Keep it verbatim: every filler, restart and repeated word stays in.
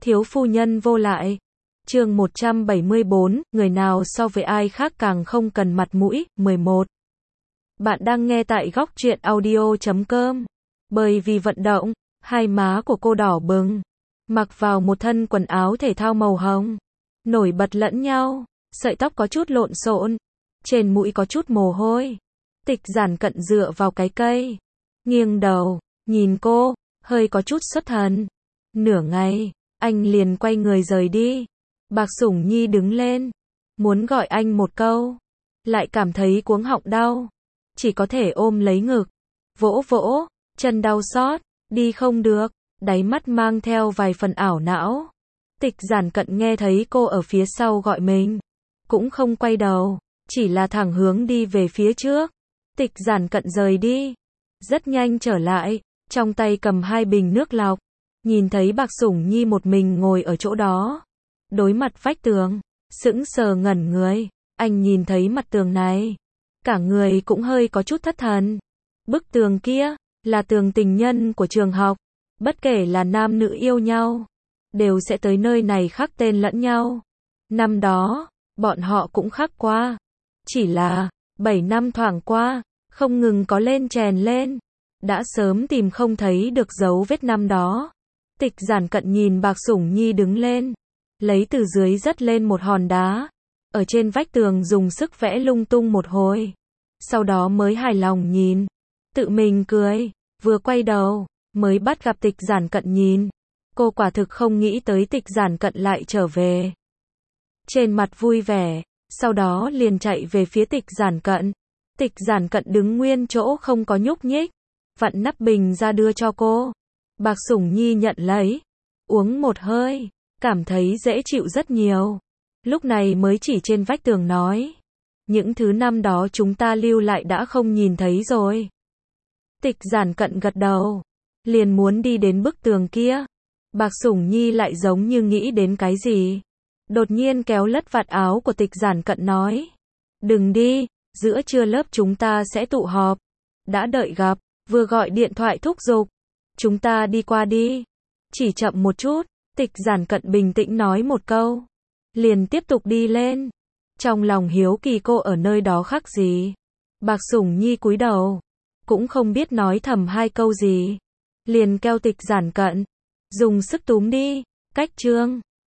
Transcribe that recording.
Thiếu phu nhân vô lại. Chương một trăm bảy mươi bốn, người nào so với ai khác càng không cần mặt mũi, mười một. Bạn đang nghe tại góc truyện audio chấm com. Bởi vì vận động, hai má của cô đỏ bừng. Mặc vào một thân quần áo thể thao màu hồng. Nổi bật lẫn nhau, sợi tóc có chút lộn xộn. Trên mũi có chút mồ hôi. Tịch Giản Cận dựa vào cái cây. Nghiêng đầu, nhìn cô, hơi có chút xuất thần. Nửa ngày, anh liền quay người rời đi. Bạc Sủng Nhi đứng lên, muốn gọi anh một câu, lại cảm thấy cuống họng đau, chỉ có thể ôm lấy ngực, vỗ vỗ, chân đau xót, đi không được, đáy mắt mang theo vài phần ảo não. Tịch Giản Cận nghe thấy cô ở phía sau gọi mình, cũng không quay đầu, chỉ là thẳng hướng đi về phía trước. Tịch Giản Cận rời đi, rất nhanh trở lại, trong tay cầm hai bình nước lọc, nhìn thấy Bạc Sủng Nhi một mình ngồi ở chỗ đó, đối mặt vách tường, sững sờ ngẩn người. Anh nhìn thấy mặt tường này, cả người cũng hơi có chút thất thần. Bức tường kia là tường tình nhân của trường học, bất kể là nam nữ yêu nhau, đều sẽ tới nơi này khắc tên lẫn nhau. Năm đó, bọn họ cũng khắc qua, chỉ là bảy năm thoảng qua, không ngừng có lên chèn lên, đã sớm tìm không thấy được dấu vết năm đó. Tịch Giản Cận nhìn Bạc Sủng Nhi đứng lên, lấy từ dưới dất lên một hòn đá, ở trên vách tường dùng sức vẽ lung tung một hồi, sau đó mới hài lòng nhìn, tự mình cười, vừa quay đầu, mới bắt gặp Tịch Giản Cận nhìn, cô quả thực không nghĩ tới Tịch Giản Cận lại trở về. Trên mặt vui vẻ, sau đó liền chạy về phía Tịch Giản Cận. Tịch Giản Cận đứng nguyên chỗ không có nhúc nhích, vặn nắp bình ra đưa cho cô. Bạc Sủng Nhi nhận lấy, uống một hơi, cảm thấy dễ chịu rất nhiều. Lúc này mới chỉ trên vách tường nói, những thứ năm đó chúng ta lưu lại đã không nhìn thấy rồi. Tịch Giản Cận gật đầu, liền muốn đi đến bức tường kia. Bạc Sủng Nhi lại giống như nghĩ đến cái gì, đột nhiên kéo lất vạt áo của Tịch Giản Cận nói, đừng đi, giữa trưa lớp chúng ta sẽ tụ họp, đã đợi gặp, vừa gọi điện thoại thúc giục, chúng ta đi qua đi, chỉ chậm một chút. Tịch Giản Cận bình tĩnh nói một câu, liền tiếp tục đi lên. Trong lòng hiếu kỳ cô ở nơi đó khắc gì. Bạc Sủng Nhi cúi đầu, cũng không biết nói thầm hai câu gì, liền kêu Tịch Giản Cận dùng sức túm đi. Cách chương